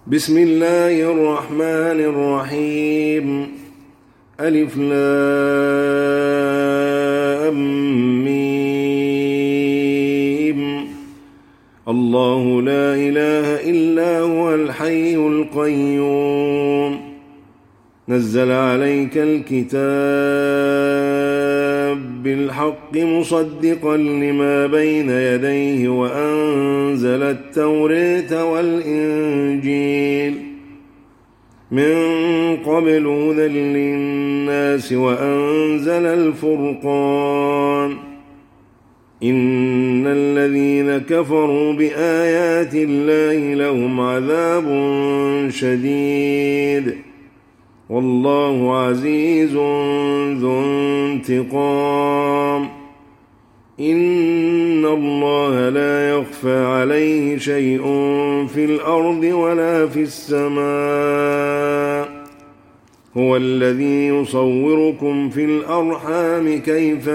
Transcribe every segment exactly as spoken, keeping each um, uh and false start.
بسم الله الرحمن الرحيم. ألف لام ميم. الله لا إله إلا هو الحي القيوم. نزل عليك الكتاب بالحق مصدقا لما بين يديه وأنزل التوراة والإنجيل من قبل هدى للناس وأنزل الفرقان. إن الذين كفروا بآيات الله لهم عذاب شديد والله عزيز ذو انتقام. إن الله لا يخفى عليه شيء في الأرض ولا في السماء. هو الذي يصوركم في الأرحام كيف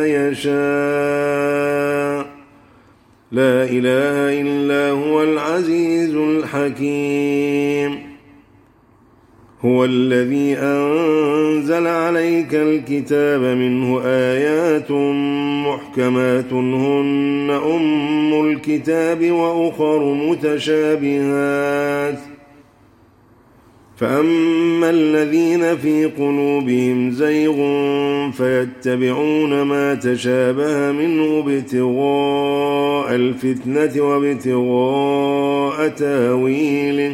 يشاء. لا إله إلا هو العزيز الحكيم. هو الذي أنزل عليك الكتاب منه آيات محكمات هن أم الكتاب وأخر متشابهات. فأما الذين في قلوبهم زيغ فيتبعون ما تشابه منه ابتغاء الفتنة وابتغاء تاويله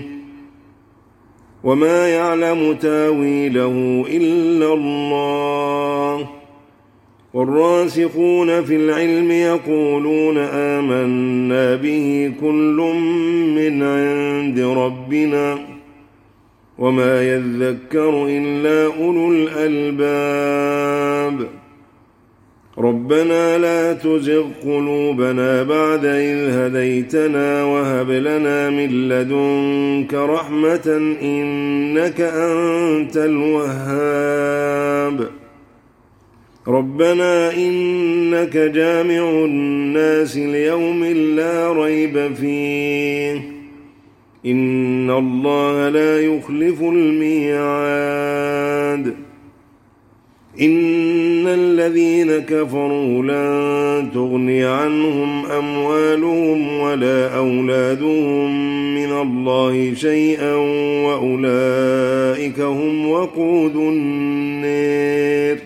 وما يعلم تاويله إلا الله. والراسخون في العلم يقولون آمنا به كل من عند ربنا وما يذكر إلا أولو الألباب. ربنا لا تزغ قلوبنا بعد إذ هديتنا وهب لنا من لدنك رحمة إنك أنت الوهاب. ربنا إنك جامع الناس ليوم لا ريب فيه إن الله لا يخلف الميعاد. إن الذين كفروا لن تغني عنهم أموالهم ولا أولادهم من الله شيئا وأولئك هم وقود النار.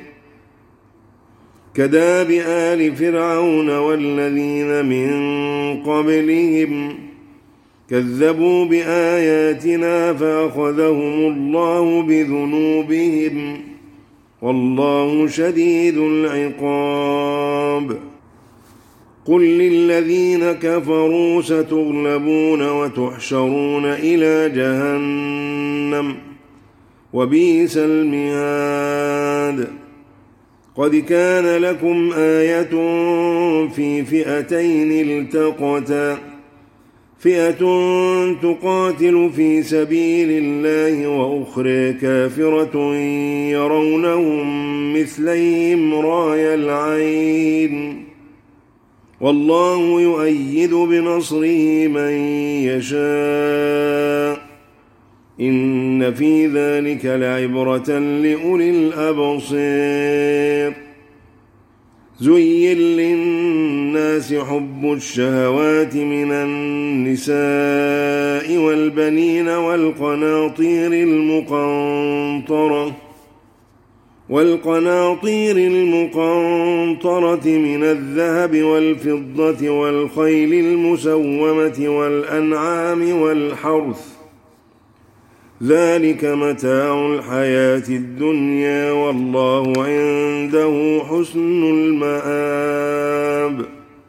كداب آل فرعون والذين من قبلهم كذبوا بآياتنا فأخذهم الله بذنوبهم والله شديد العقاب. قل للذين كفروا ستغلبون وتحشرون إلى جهنم وبئس المهاد. قد كان لكم آية في فئتين التقتا فئة تقاتل في سبيل الله وأخرى كافرة يرونهم مثليهم راي العين والله يؤيد بنصره من يشاء. إن في ذلك لعبرة لأولي الأبصير. زين للناس حب الشهوات من النساء والبنين والقناطير المقنطرة والقناطير المقنطرة من الذهب والفضة والخيل المسومة والأنعام والحرث ذلك متاع الحياة الدنيا والله عنده حسن المآب.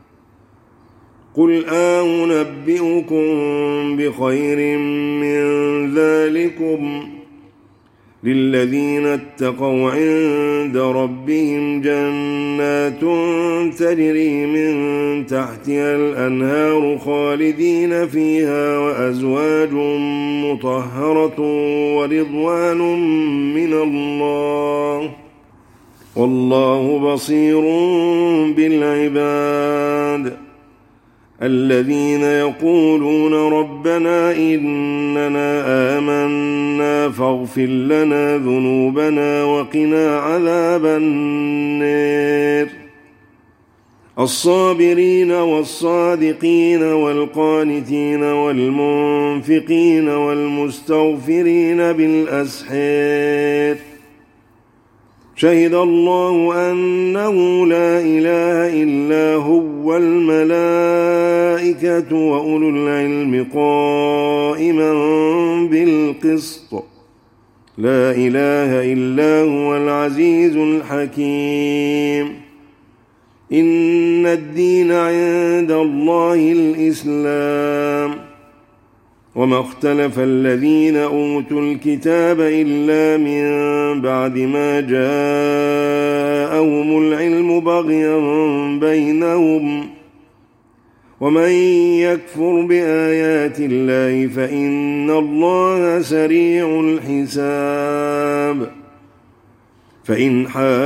قل أنبئكم بخير من ذلكم للذين اتقوا عند ربهم جنات تجري من تحتها الأنهار خالدين فيها وأزواج مطهرة ورضوان من الله والله بصير بالعباد. الذين يقولون ربنا إننا آمنا فاغفر لنا ذنوبنا وقنا عذاب النار الصابرين والصادقين والقانتين والمنفقين والمستغفرين بالأسحار شهد الله أنه لا إله إلا هو والملائكة وأولو العلم قائما بالقسط لا إله إلا هو العزيز الحكيم إن الدين عند الله الإسلام وما اختلف الذين أوتوا الكتاب إلا من بعد ما جاءهم العلم بغيا بينهم ومن يكفر بآيات الله فإن الله سريع الحساب فإن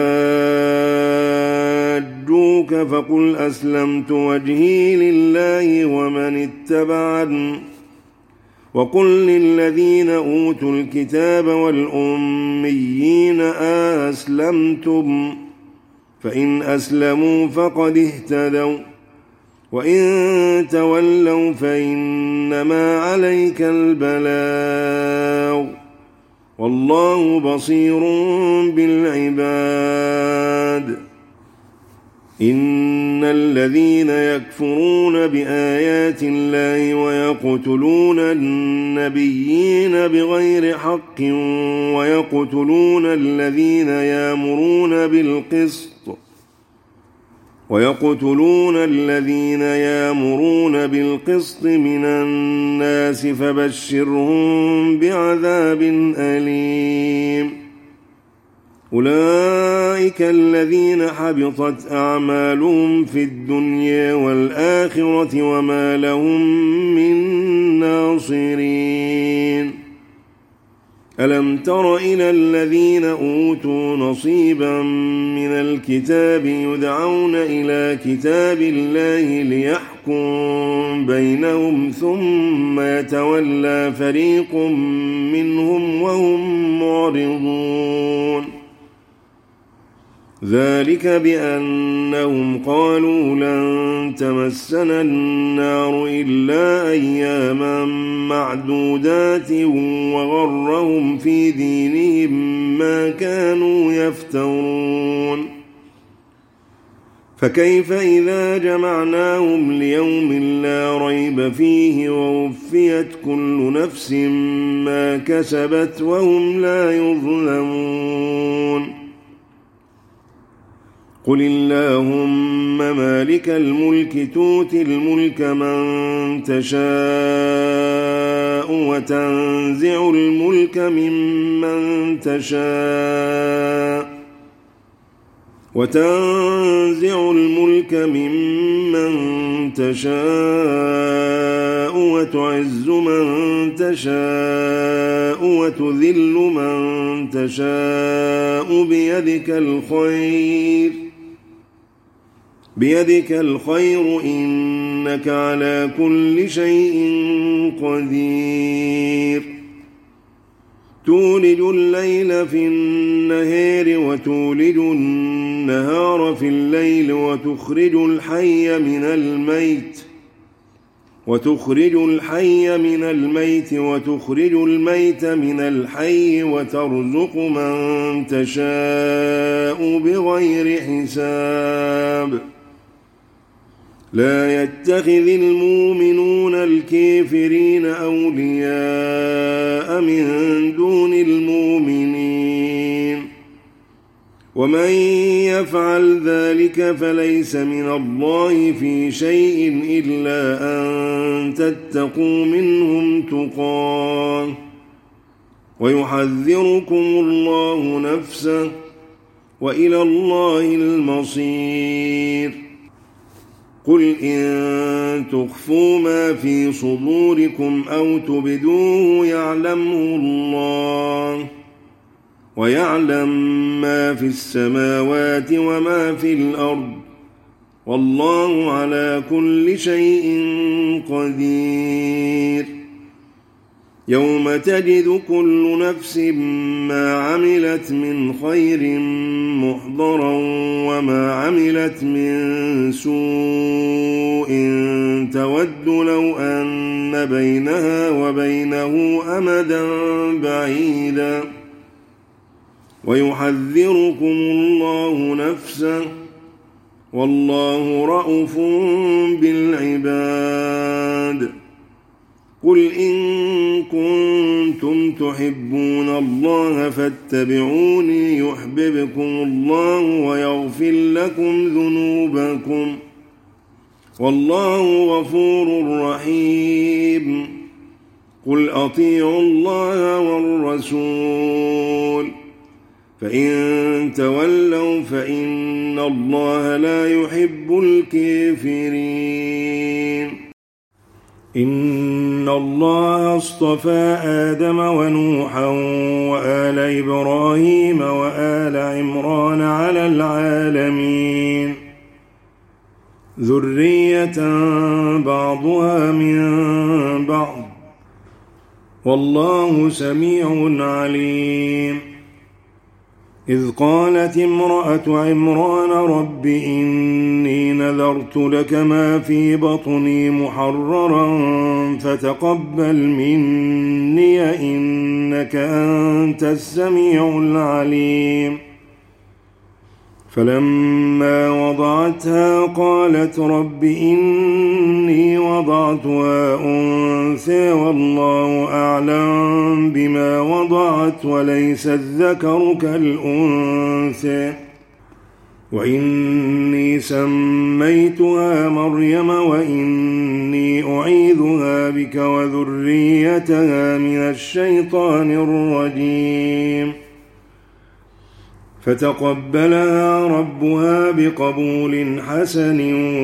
حاجوك فقل أسلمت وجهي لله ومن اتبعني وقل للذين أوتوا الكتاب والأميين أسلمتم فإن أسلموا فقد اهتدوا وإن تولوا فإنما عليك البلاغ والله بصير بالعباد إن الذين يكفرون بآيات الله ويقتلون النبيين بغير حق ويقتلون الذين يأمرون بالقسط ويقتلون الذين يأمرون بالقسط من الناس فبشرهم بعذاب أليم أولئك الذين حبطت أعمالهم في الدنيا والآخرة وما لهم من ناصرين ألم تر إلى الذين أوتوا نصيبا من الكتاب يدعون إلى كتاب الله ليحكم بينهم ثم يتولى فريق منهم وهم معرضون ذلك بأنهم قالوا لن تمسنا النار إلا أياما معدودات وغرهم في دينهم ما كانوا يفترون فكيف إذا جمعناهم ليوم لا ريب فيه ووفيت كل نفس ما كسبت وهم لا يظلمون قل اللهم مالك الملك تؤتي الملك من تشاء وتنزع الملك ممن تشاء وتنزع الملك ممن تشاء وتعز من تشاء وتذل من تشاء بيدك الخير بيدك الخير إنك على كل شيء قدير تولج الليل في النهار وتولج النهار في الليل وتخرج الحي من الميت وتخرج الحي من الميت وتخرج الميت من الحي وترزق من تشاء بغير حساب لا يتخذ المؤمنون الكافرين أولياء من دون المؤمنين ومن يفعل ذلك فليس من الله في شيء إلا أن تتقوا منهم تقاه ويحذركم الله نفسه وإلى الله المصير قل إن تخفوا ما في صدوركم أو تبدوه يعلمه الله ويعلم ما في السماوات وما في الأرض والله على كل شيء قدير. يوم تجد كل نفس ما عملت من خير محضرا وما عملت من سوء تود لو أن بينها وبينه أمدا بعيدا ويحذركم الله نفسه والله رءوف بالعباد. قل إن كنتم تحبون الله فاتبعوني يحببكم الله ويغفر لكم ذنوبكم والله غفور رحيم. قل أطيعوا الله والرسول فإن تولوا فإن الله لا يحب الكافرين. إن الله اصطفى آدم ونوحا وآل إبراهيم وآل عمران على العالمين ذرية بعضها من بعض والله سميع عليم. إذ قالت امرأة عمران رب إني نذرت لك ما في بطني محررا فتقبل مني إنك أنت السميع العليم. فلما وضعتها قالت رب إني وضعتها أنثى والله أعلم بما وضعت وليس الذكر كالأنثى وإني سميتها مريم وإني أعيذها بك وذريتها من الشيطان الرجيم. فتقبلها ربها بقبول حسن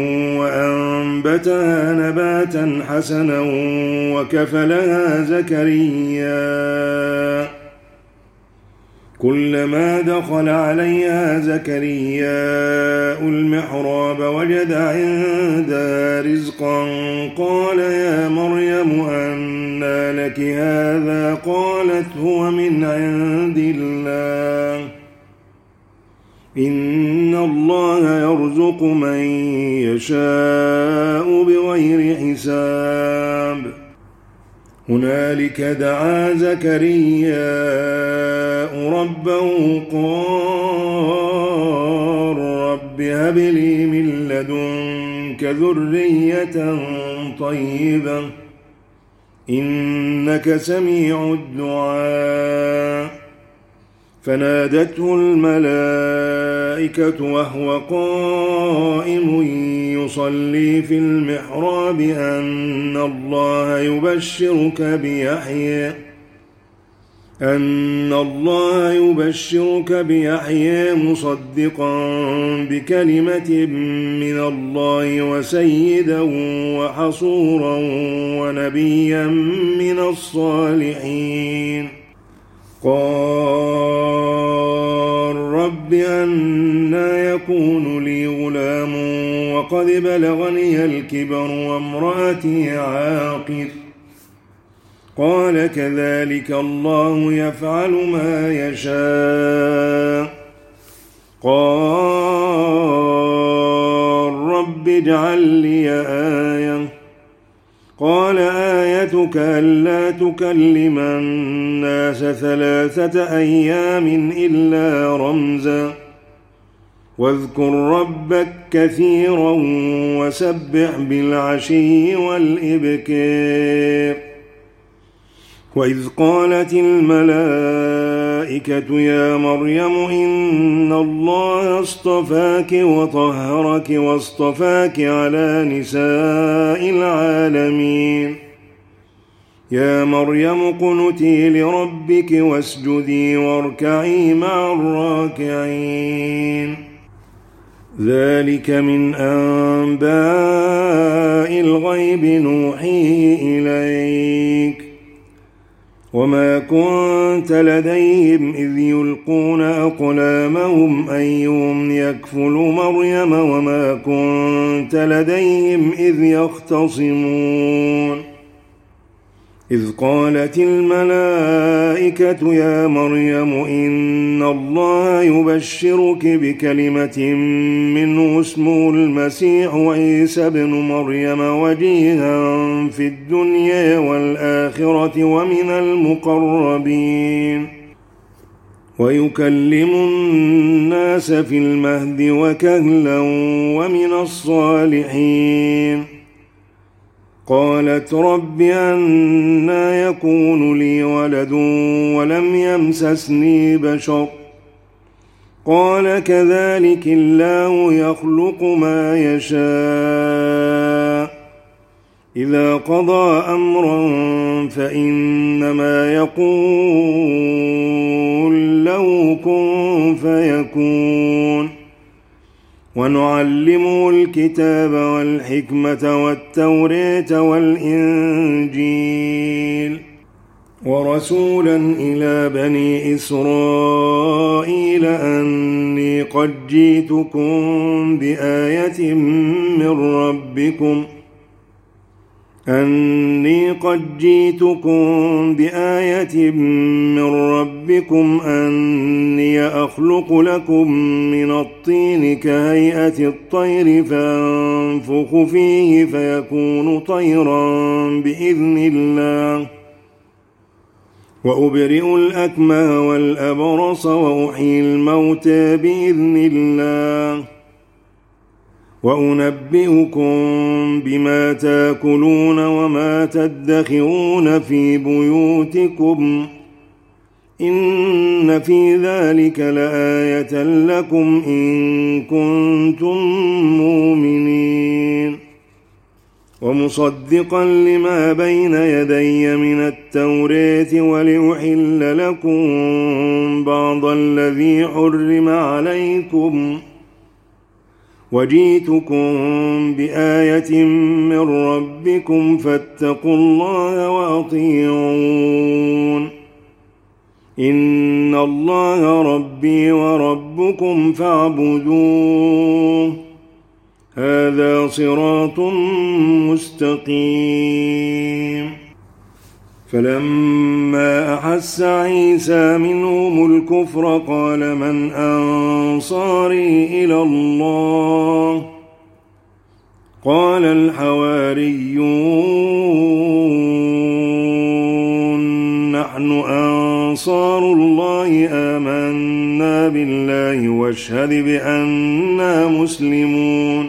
وأنبتها نباتا حسنا وكفلها زكريا. كلما دخل عليها زكريا المحراب وجد عندها رزقا قال يا مريم أنى لك هذا قالت هو من عند الله إن الله يرزق من يشاء بغير حساب. هنالك دعا زكريا ربه قال رب هب لي من لدنك ذرية طيبة إنك سميع الدعاء. فنادته الملائكة وهو قائم يصلي في المحراب أن الله يبشرك بيحيى أن الله يبشرك بيحيى مصدقا بكلمة من الله وسيدا وحصورا ونبيا من الصالحين. قال رب أنى يكون لي غلام وقد بلغني الكبر وامرأتي عاقر قال كذلك الله يفعل ما يشاء. قال رب اجعل لي آية قال آيتك ألا تكلم الناس ثلاثة أيام إلا رمزا واذكر ربك كثيرا وسبح بالعشي والإبكار. وإذ قالت الملائكة يا مريم إن الله اصطفاك وطهرك واصطفاك على نساء العالمين. يا مريم قنتي لربك واسجدي واركعي مع الراكعين. ذلك من أنباء الغيب نوحيه إليك وما كنت لديهم إذ يلقون أقلامهم أيهم يكفل مريم وما كنت لديهم إذ يختصمون إذ قالت الملائكة يا مريم إن الله يبشرك بكلمة منه اسمه المسيح عيسى ابن مريم وجيها في الدنيا والآخرة ومن المقربين ويكلم الناس في المهد وكهلا ومن الصالحين قالت رب أنى يكون لي ولد ولم يمسسني بشر قال كذلك الله يخلق ما يشاء إذا قضى أمرا فإنما يقول له كن فيكون ونعلمه الكتاب والحكمة والتوراة والإنجيل ورسولا إلى بني إسرائيل أني قد جئتكم بآية من ربكم أني قد جئتكم بآية من ربكم أني أخلق لكم من الطين كهيئة الطير فأنفخ فيه فيكون طيرا بإذن الله وأبرئ الأكمه والأبرص وأحيي الموتى بإذن الله وأنبئكم بما تأكلون وما تدخرون في بيوتكم إن في ذلك لآية لكم إن كنتم مؤمنين ومصدقا لما بين يدي من التوراة ولأحل لكم بعض الذي حرم عليكم وجئتكم بآية من ربكم فاتقوا الله وأطيعون إن الله ربي وربكم فاعبدوه هذا صراط مستقيم فلما أحس عيسى منهم الكفر قال من أنصاري إلى الله قال الحواريون نحن أنصار الله آمنا بالله واشهد بأننا مسلمون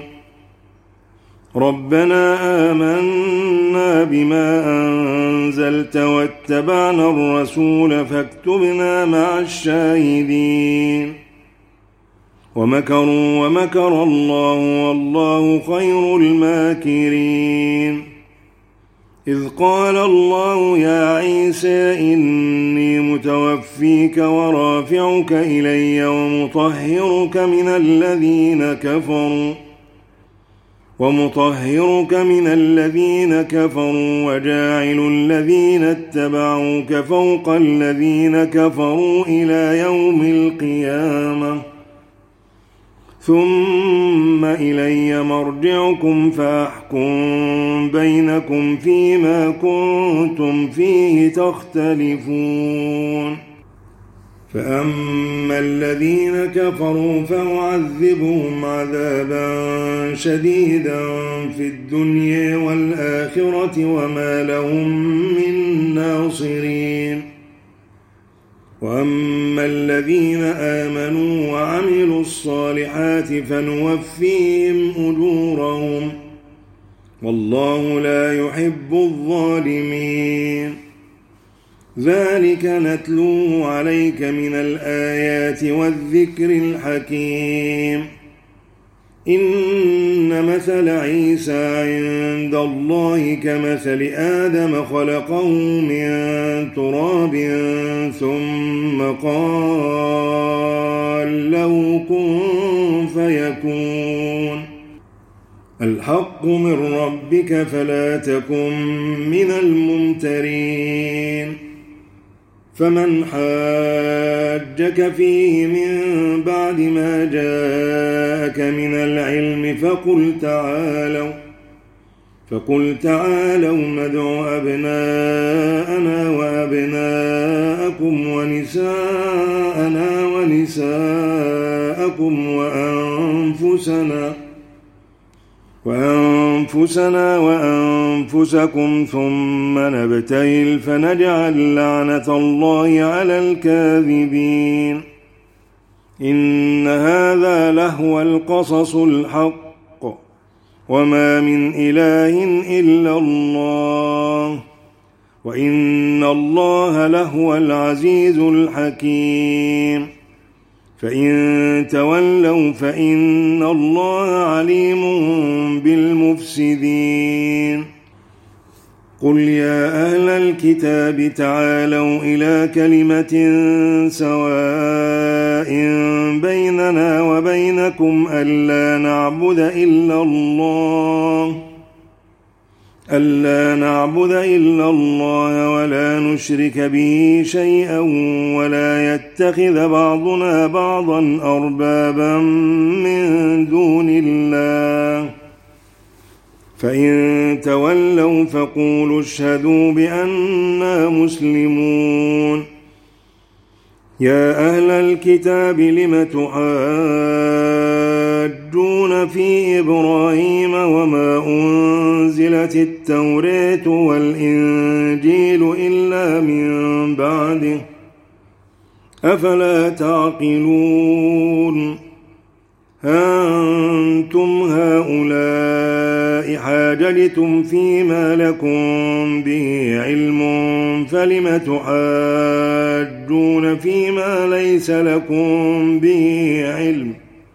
ربنا آمنا بما أنزلت واتبعنا الرسول فاكتبنا مع الشاهدين ومكروا ومكر الله والله خير الماكرين إذ قال الله يا عيسى إني متوفيك ورافعك إلي ومطهرك من الذين كفروا ومطهرك من الذين كفروا وجاعل الذين اتبعوك فوق الذين كفروا إلى يوم القيامة ثم إلي مرجعكم فأحكم بينكم فيما كنتم فيه تختلفون فأما الذين كفروا فأعذبهم عذابا شديدا في الدنيا والآخرة وما لهم من ناصرين وأما الذين آمنوا وعملوا الصالحات فنوفيهم أجورهم والله لا يحب الظالمين ذلك نتلوه عليك من الآيات والذكر الحكيم إن مثل عيسى عند الله كمثل آدم خلقه من تراب ثم قال له كن فيكون الحق من ربك فلا تكن من الممترين فمن حاجك فيه من بعد ما جاءك من العلم فقل تعالوا فقل تعالوا ندع أبناءنا وأبناءكم ونساءنا ونساءكم وأنفسنا وأنفسنا وأنفسكم ثم نبتهل فنجعل لعنة الله على الكاذبين إن هذا لهو القصص الحق وما من إله إلا الله وإن الله لهو العزيز الحكيم فإن تولوا فإن الله عليم بالمفسدين قل يا أهل الكتاب تعالوا إلى كلمة سواء بيننا وبينكم ألا نعبد إلا الله ألا نعبد إلا الله ولا نشرك به شيئا ولا يتخذ بعضنا بعضا أربابا من دون الله فإن تولوا فقولوا اشهدوا بأننا مسلمون يا أهل الكتاب لم تحاجون في إبراهيم وما أنزلت التوراة والإنجيل إلا من بعده أفلا تعقلون ها أنتم هؤلاء حاججتم فيما لكم به علم فلم تحاجون فيما ليس لكم به علم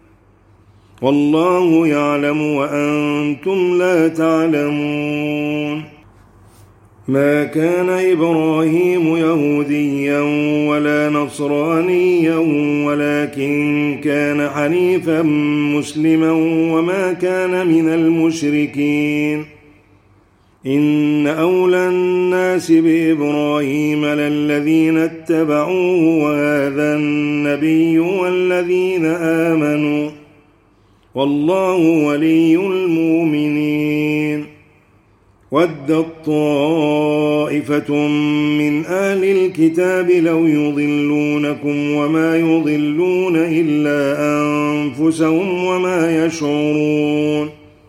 والله يعلم وأنتم لا تعلمون ما كان إبراهيم يهوديا ولا نصرانيا ولكن كان حنيفا مسلما وما كان من المشركين إن أولى الناس بإبراهيم للذين اتبعوه وهذا النبي والذين آمنوا والله ولي المؤمنين ودت طائفة من أهل الكتاب لو يضلونكم وما يضلون إلا أنفسهم وما يشعرون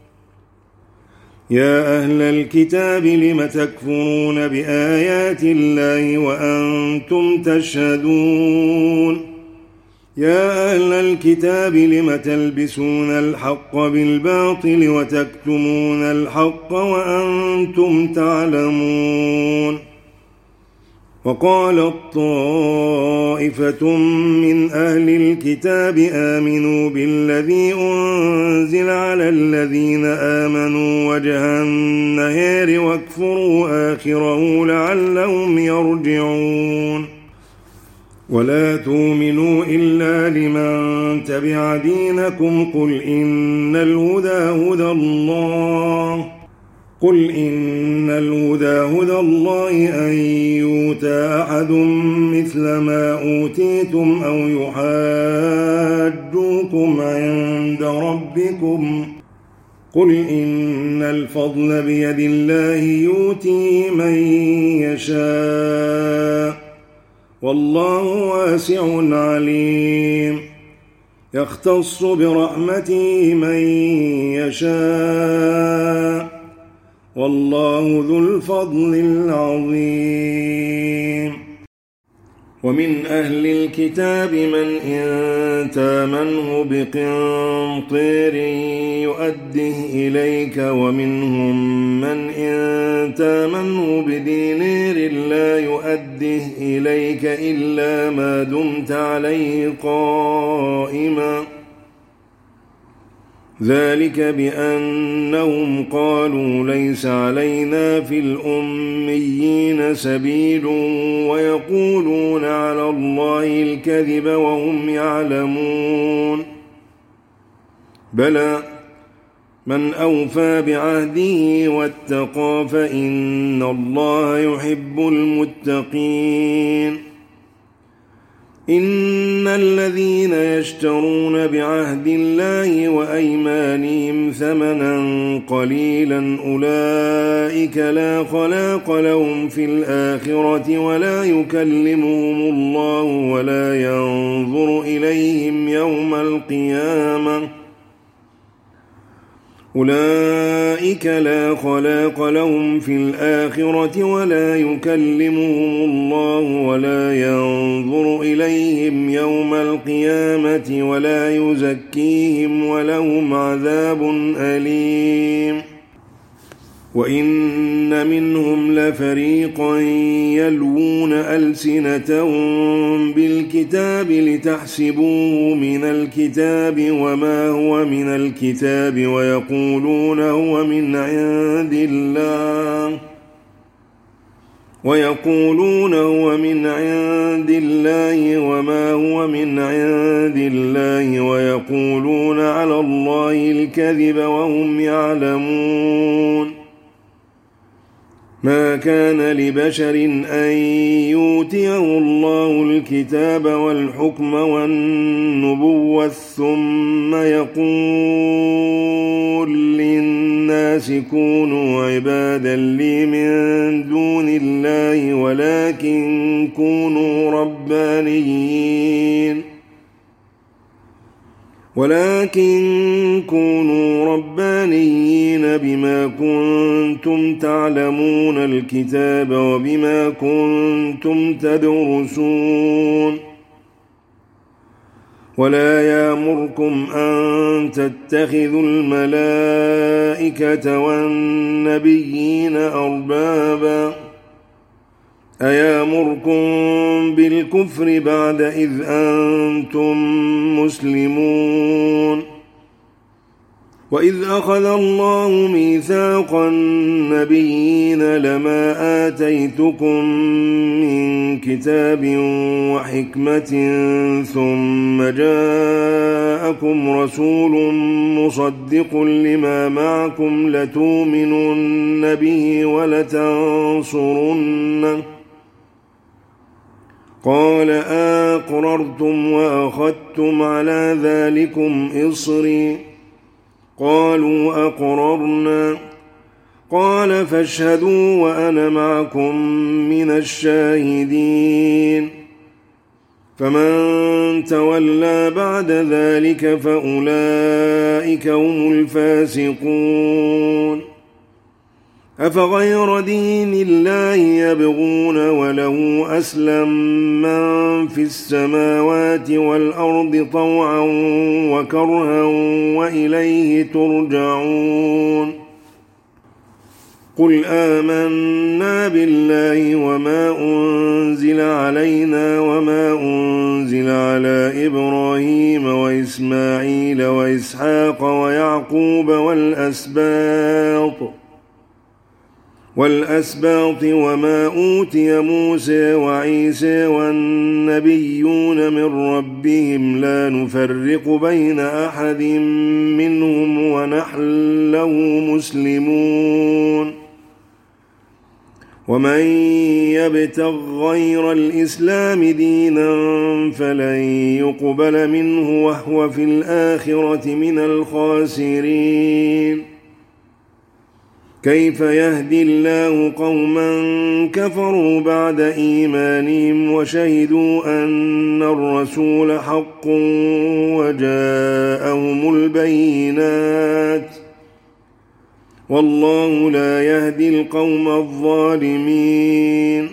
يا أهل الكتاب لم تكفرون بآيات الله وأنتم تشهدون يا أهل الكتاب لم تلبسون الحق بالباطل وتكتمون الحق وأنتم تعلمون وقالت طائفة من أهل الكتاب آمنوا بالذي أنزل على الذين آمنوا وجه النهار واكفروا آخره لعلهم يرجعون ولا تؤمنوا إلا لمن تبع دينكم قل إن الهدى هدى الله قل إن الهدى هدى الله أن يؤتى أحد مثل ما أوتيتم أو يحاجوكم عند ربكم قل إن الفضل بيد الله يؤتيه من يشاء والله واسع عليم يختص برحمته من يشاء والله ذو الفضل العظيم ومن أهل الكتاب من إن تامنه بقنطير يؤده إليك ومنهم من إن تامنه بدينار لا يؤده إليك إلا ما دمت عليه قائما ذلك بأنهم قالوا ليس علينا في الأميين سبيل ويقولون على الله الكذب وهم يعلمون بلى من أوفى بعهده واتقى فإن الله يحب المتقين إن الذين يشترون بعهد الله وأيمانهم ثمنا قليلا أولئك لا خلاق لهم في الآخرة ولا يكلمهم الله ولا ينظر إليهم يوم القيامة أولئك لا خلاق لهم في الآخرة ولا يكلمهم الله ولا ينظر إليهم يوم القيامة ولا يزكيهم ولهم عذاب أليم وإن منهم لفريقا يلوون ألسنتهم بالكتاب لتحسبوه من الكتاب وما هو من الكتاب ويقولون هو من عند الله ويقولون هو من عند الله وما هو من عند الله ويقولون على الله الكذب وهم يعلمون ما كان لبشر أن يؤتيه الله الكتاب والحكم والنبوة ثم يقول للناس كونوا عبادا لي من دون الله ولكن كونوا ربانيين ولكن كونوا ربانيين بما كنتم تعلمون الكتاب وبما كنتم تدرسون ولا يأمركم أن تتخذوا الملائكة والنبيين أربابا أيأمركم بالكفر بعد إذ أنتم مسلمون وإذ أخذ الله ميثاق النبيين لما آتيتكم من كتاب وحكمة ثم جاءكم رسول مصدق لما معكم لتؤمنن به ولتنصرنه قال أقررتم وأخذتم على ذلكم إصري قالوا أقررنا قال فاشهدوا وأنا معكم من الشاهدين فمن تولى بعد ذلك فأولئك هم الفاسقون أفغير دين الله يبغون وله أسلم من في السماوات والأرض طوعا وكرها وإليه ترجعون قل آمنا بالله وما أنزل علينا وما أنزل على إبراهيم وإسماعيل وإسحاق ويعقوب والأسباط والأسباط وما أوتي موسى وعيسى والنبيون من ربهم لا نفرق بين أحد منهم ونحن له مسلمون ومن يبتغ غير الإسلام دينا فلن يقبل منه وهو في الآخرة من الخاسرين كيف يهدي الله قوما كفروا بعد إيمانهم وشهدوا أن الرسول حق وجاءهم البينات والله لا يهدي القوم الظالمين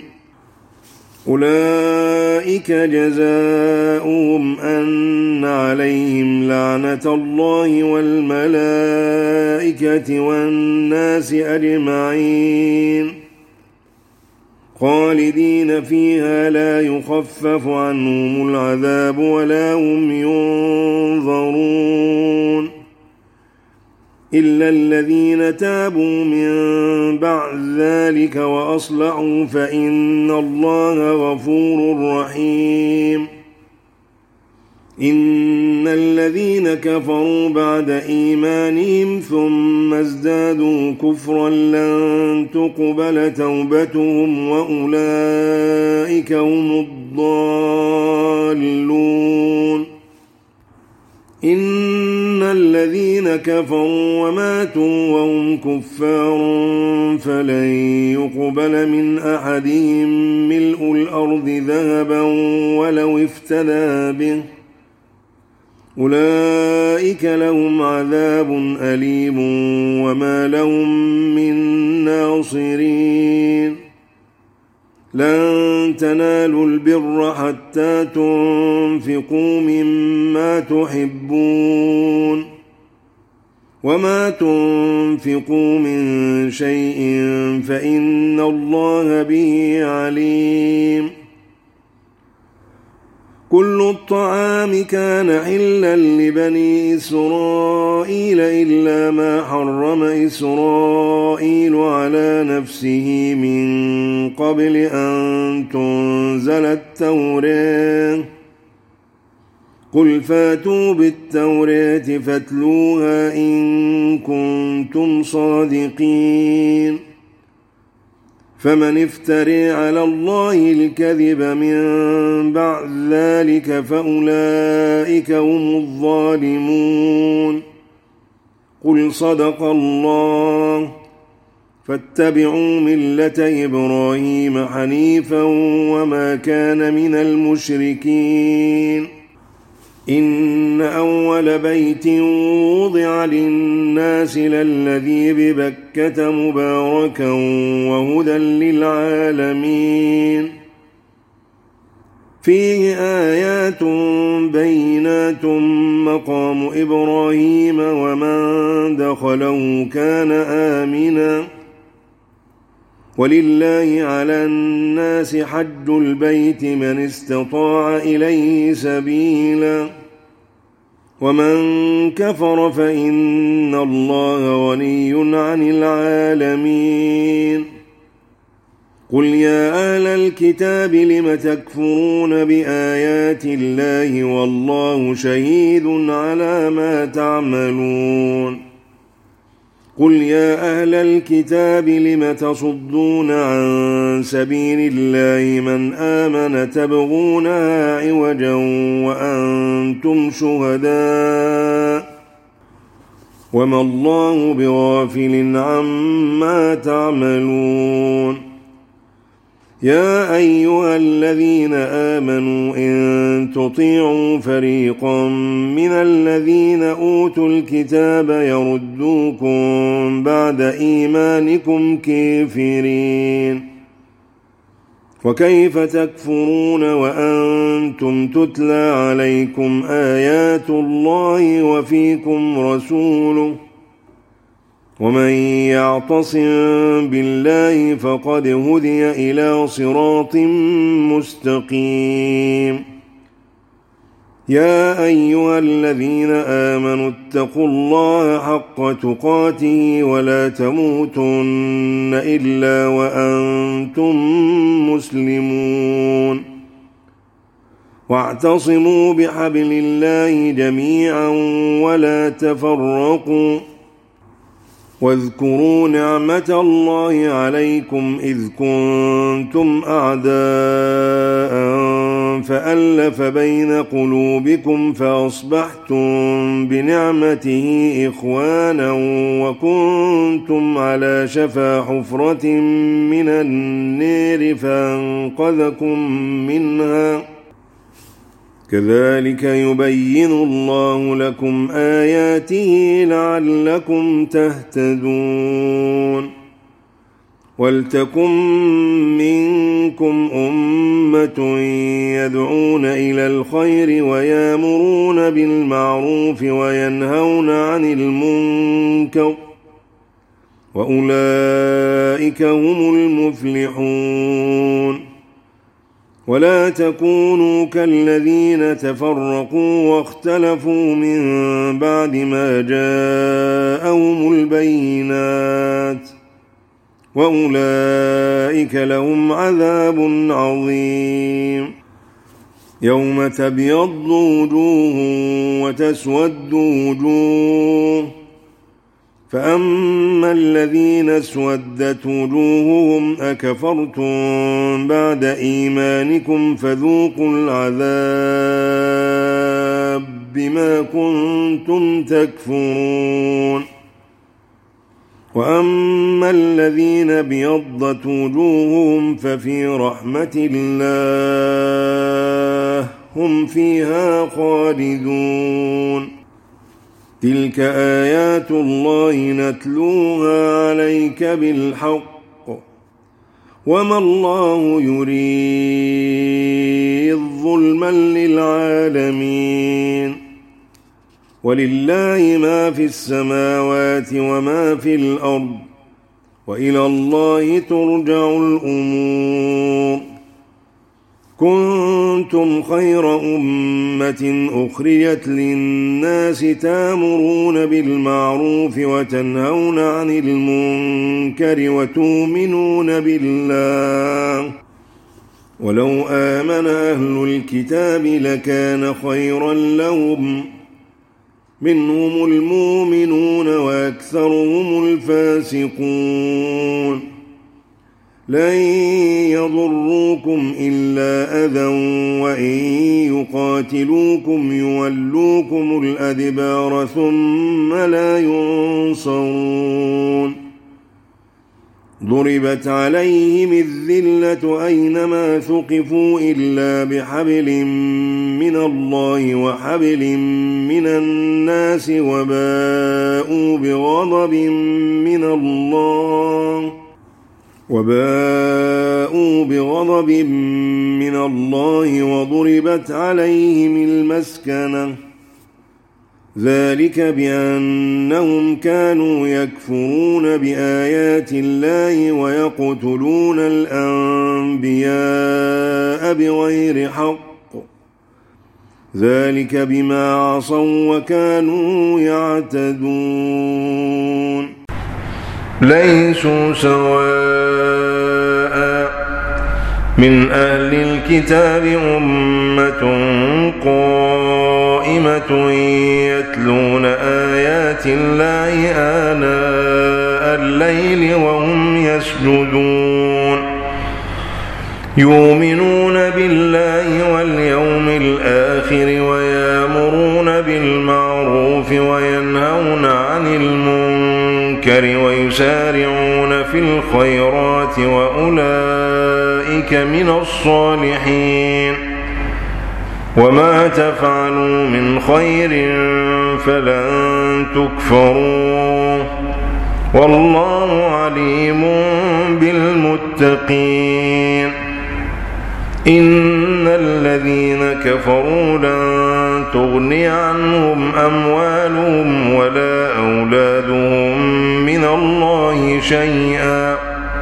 أولئك جزاؤهم أن عليهم لعنة الله والملائكة والناس أجمعين خالدين فيها لا يخفف عنهم العذاب ولا هم ينظرون إلا الذين تابوا من بعد ذلك وأصلحوا فإن الله غفور رحيم إن الذين كفروا بعد إيمانهم ثم ازدادوا كفرا لن تقبل توبتهم وأولئك هم الضالون الذين كفروا وماتوا وهم كفار فلن يقبل من أحدهم ملء الأرض ذهبا ولو افتدى به أولئك لهم عذاب أليم وما لهم من ناصرين لن تنالوا البر حتى تنفقوا مما تحبون وما تنفقوا من شيء فإن الله به عليم كل الطعام كان حلا لبني إسرائيل إلا ما حرم إسرائيل على نفسه من قبل أن تنزل التوراة قل فاتوا بالتوراة فاتلوها إن كنتم صادقين فمن افتري على الله الكذب من بعد ذلك فأولئك هم الظالمون قل صدق الله فاتبعوا ملة إبراهيم حنيفا وما كان من المشركين إن أول بيت وضع للناس للذي ببكة مباركا وهدى للعالمين فيه آيات بينات مقام إبراهيم ومن دخله كان آمنا ولله على الناس حج البيت من استطاع إليه سبيلا ومن كفر فإن الله غني عن العالمين قل يا أهل الكتاب لم تكفرون بآيات الله والله شهيد على ما تعملون قل يا أهل الكتاب لم تصدون عن سبيل الله من آمن تبغونها عوجا وأنتم شهداء وما الله بغافل عما تعملون يا أيها الذين آمنوا إن تطيعوا فريقا من الذين أوتوا الكتاب يردوكم بعد إيمانكم كافرين وكيف تكفرون وأنتم تتلى عليكم آيات الله وفيكم رسوله ومن يعتصم بالله فقد هدي إلى صراط مستقيم يا أيها الذين آمنوا اتقوا الله حق تقاته ولا تموتن إلا وأنتم مسلمون واعتصموا بحبل الله جميعا ولا تفرقوا واذكروا نعمة الله عليكم إذ كنتم أعداء فألف بين قلوبكم فأصبحتم بنعمته إخوانا وكنتم على شفا حفرة من النار فأنقذكم منها كذلك يبين الله لكم آياته لعلكم تهتدون ولتكن منكم أمة يدعون إلى الخير ويأمرون بالمعروف وينهون عن المنكر وأولئك هم المفلحون ولا تكونوا كالذين تفرقوا واختلفوا من بعد ما جاءهم البينات وأولئك لهم عذاب عظيم يوم تبيض وجوه وتسود وجوه فأما الذين اسودت وجوههم أكفرتم بعد إيمانكم فذوقوا العذاب بما كنتم تكفرون وأما الذين ابيضت وجوههم ففي رحمة الله هم فيها خالدون تلك آيات الله نتلوها عليك بالحق وما الله يريد ظلما للعالمين ولله ما في السماوات وما في الأرض وإلى الله ترجع الأمور كنتم خير أمة أخرجت للناس تأمرون بالمعروف وتنهون عن المنكر وتؤمنون بالله ولو آمن أهل الكتاب لكان خيرا لهم منهم المؤمنون وأكثرهم الفاسقون لن يضروكم إلا أذى وإن يقاتلوكم يولوكم الأدبار ثم لا ينصرون ضربت عليهم الذلة أينما ثقفوا إلا بحبل من الله وحبل من الناس وباءوا بغضب من الله وباءوا بغضب من الله وضربت عليهم المسكنة ذلك بأنهم كانوا يكفرون بآيات الله ويقتلون الأنبياء بغير حق ذلك بما عصوا وكانوا يعتدون ليسوا سواء من أهل الكتاب أمة قائمة يتلون آيات الله آناء الليل وهم يسجدون يؤمنون بالله واليوم الآخر ويأمرون بالمعروف وينهون عن المنكر ويسارعون في الخيرات وأولئك من الصالحين وما تفعلوا من خير فلن تكفروه والله عليم بالمتقين إن الذين كفروا لن تغني عنهم أموالهم ولا أولادهم من الله شيئا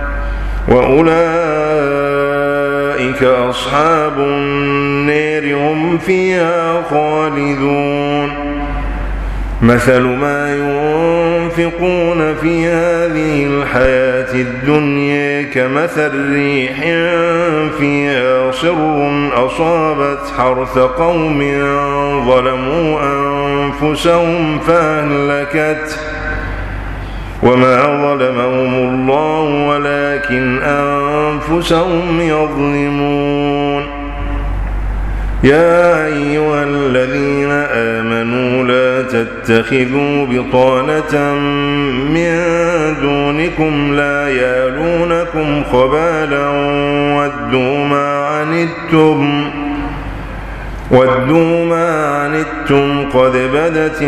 وأولئك أصحاب النار هم فيها خالدون مثل ما ينفقون في هذه الحياة الدنيا كمثل ريح فيها صر أصابت حرث قوم ظلموا أنفسهم فأهلكته وما ظلمهم الله ولكن أنفسهم يظلمون يا أيها الذين آمنوا لا تتخذوا بطانة من دونكم لا يالونكم خبالا ودوا ما عنتم ودوا ما عنتم قد بدت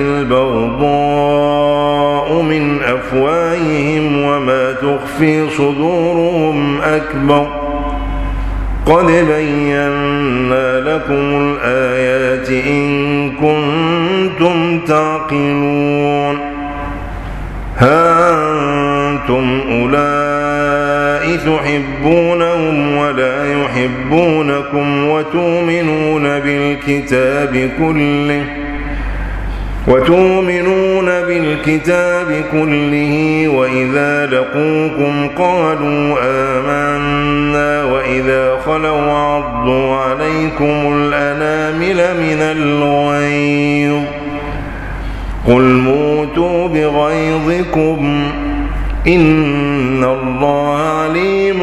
البغضاء من أفواههم وما تخفي صدورهم أكبر قد بينا لكم الآيات إن كنتم تعقلون ها أنتم أولئك تحبونهم ولا يحبونكم وتؤمنون بالكتاب كله وتؤمنون بالكتاب كله وإذا لقوكم قالوا آمنا وإذا خلوا عضوا عليكم الأنامل من الغيظ قل موتوا بغيظكم إن الله عليم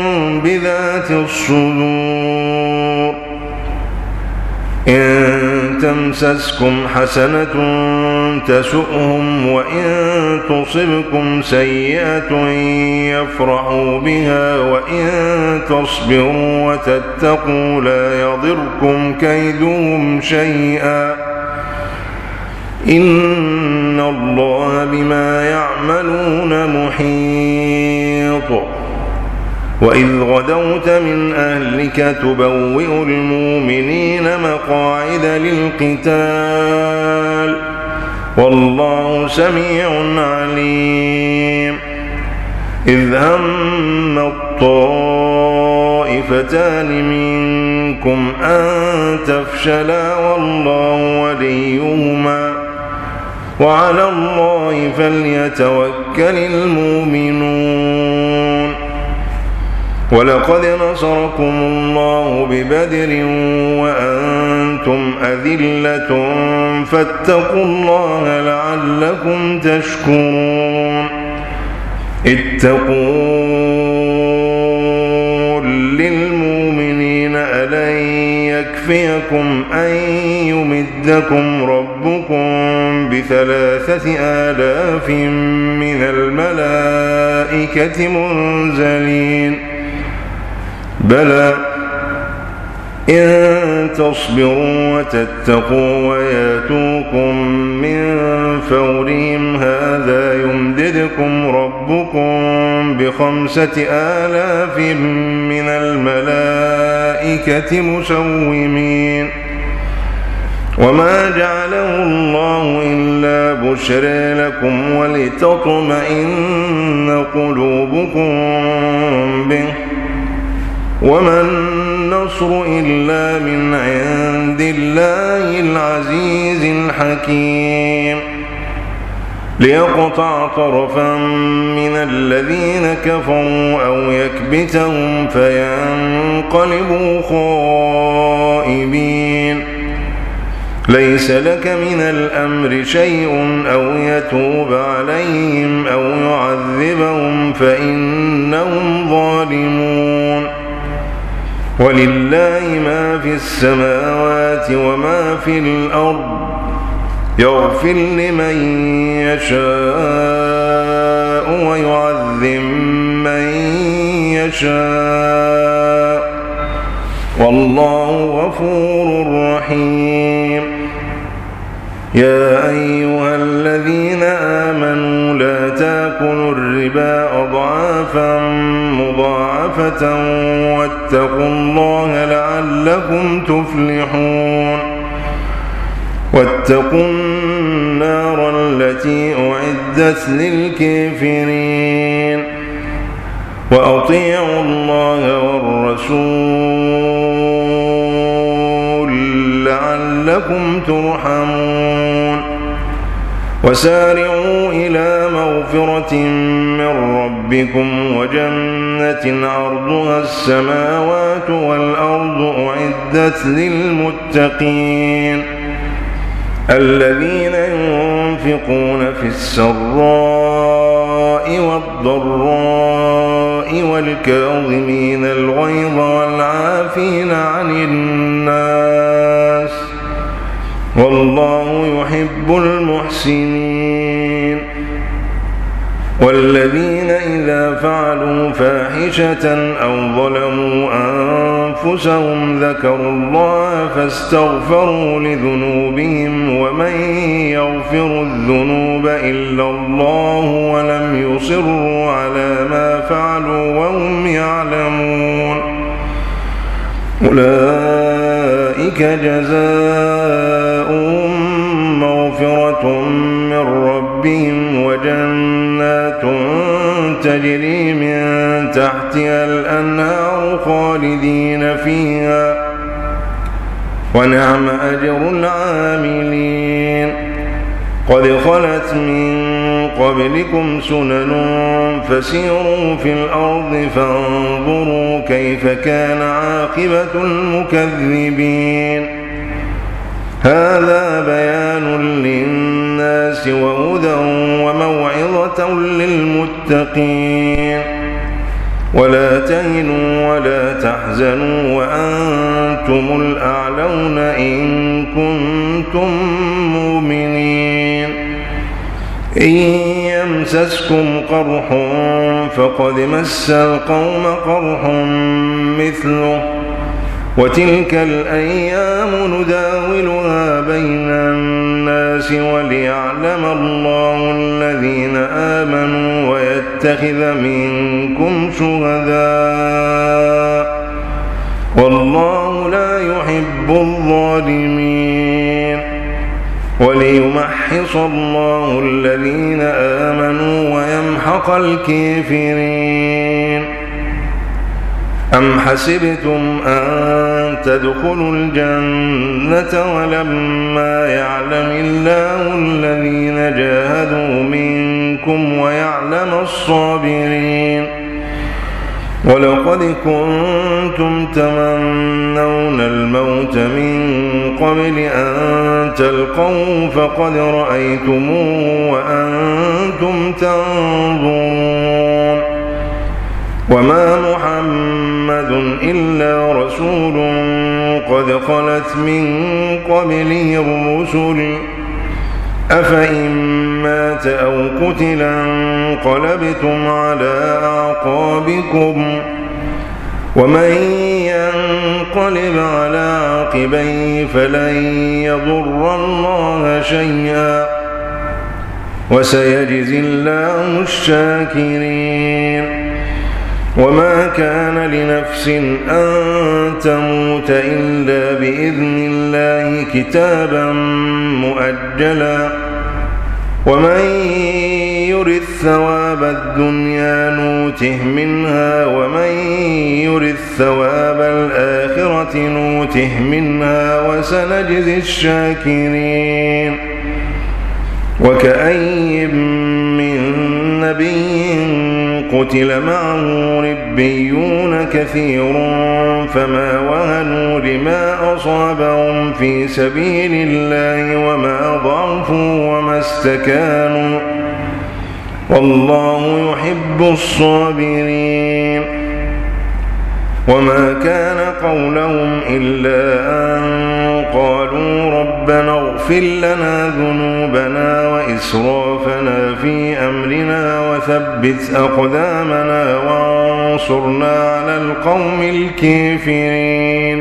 بذات الصدور إن تمسسكم حسنة تسؤهم وإن تصبكم سيئة يفرحوا بها وإن تصبروا وتتقوا لا يضركم كيدهم شيئا إن الله بما يعملون محيط. وإذ غدوت من أهلك تبوئ المؤمنين مقاعد للقتال والله سميع عليم. إذ هم الطائفتان منكم أن تفشلا والله وليهما وعلى الله فليتوكل المؤمنون. ولقد نصركم الله ببدر وأنتم أذلة فاتقوا الله لعلكم تشكرون. اتقوا للمؤمنين ألن يكفيكم أن يمدكم ربكم بثلاثة آلاف من الملائكة منزلين بلى إن تصبروا وتتقوا وياتوكم من فورهم هذا يمددكم ربكم بخمسة آلاف من الملائكة مسومين. وما جعله الله إلا بشرى لكم ولتطمئن قلوبكم به وما النصر إلا من عند الله العزيز الحكيم. ليقطع طرفا من الذين كفروا أو يكبتهم فينقلبوا خائبين. ليس لك من الأمر شيء أو يتوب عليهم أو يعذبهم فإنهم ظالمون. ولله ما في السماوات وما في الأرض يغفر لمن يشاء ويعذب من يشاء والله غفور رحيم. يا أيها الذين آمنوا لا تأكلوا الربا أضعافا مضاعفة واتقوا الله لعلكم تفلحون. واتقوا النار التي أعدت للكافرين. وأطيعوا الله والرسول لعلكم ترحمون. وسارعوا إلى مغفرة من ربكم وجنة عرضها السماوات والأرض أعدت للمتقين الذين ينفقون في السراء والضراء والكاظمين الغيظ والعافين عن الناس والله يحب المحسنين. والذين إذا فعلوا فاحشة أو ظلموا أنفسهم ذكروا الله فاستغفروا لذنوبهم ومن يغفر الذنوب إلا الله ولم يصروا على ما فعلوا وهم يعلمون. أولئك جزاؤهم مغفرة من ربهم وجنات تجري من تحتها الأنهار خالدين فيها ونعم أجر العاملين. قد خلت من قبلكم سنن فسيروا في الأرض فانظروا كيف كان عاقبة المكذبين. هذا بيان للناس وهدى وموعظة للمتقين. ولا تهنوا ولا تحزنوا وأنتم الأعلون إن كنتم مؤمنين إن يمسسكم قرح فقد مس القوم قرح مثله وتلك الأيام نداولها بين الناس وليعلم الله الذين آمنوا ويتخذ منكم شهداء والله لا يحب الظالمين وليمحص الله الذين آمنوا ويمحق الكافرين أم حسبتم أن تدخلوا الجنة ولما يعلم الله الذين جاهدوا منكم ويعلم الصابرين ولقد كنتم تمنون الموت من قبل أن تلقوه فقد رأيتموه وأنتم تنظرون وما محمد إلا رسول قد خلت من قبله الرسل أفإن مات أو قتل انقلبتم على أعقابكم ومن ينقلب على عقبيه فلن يضر الله شيئا وسيجزي الله الشاكرين وما كان لنفس أن تموت إلا بإذن الله كتابا مؤجلا ومن يرد ثواب الدنيا نوته منها ومن يرد ثواب الآخرة نوته منها وسنجزي الشاكرين وكأي من نبي قتل معه ربيون كثير فما وهنوا لما أصابهم في سبيل الله وما ضعفوا وما استكانوا والله يحب الصابرين وما كان قولهم إلا أن قالوا ربنا اغفر لنا ذنوبنا وإسرافنا في أمرنا وثبت أقدامنا وانصرنا على القوم الكافرين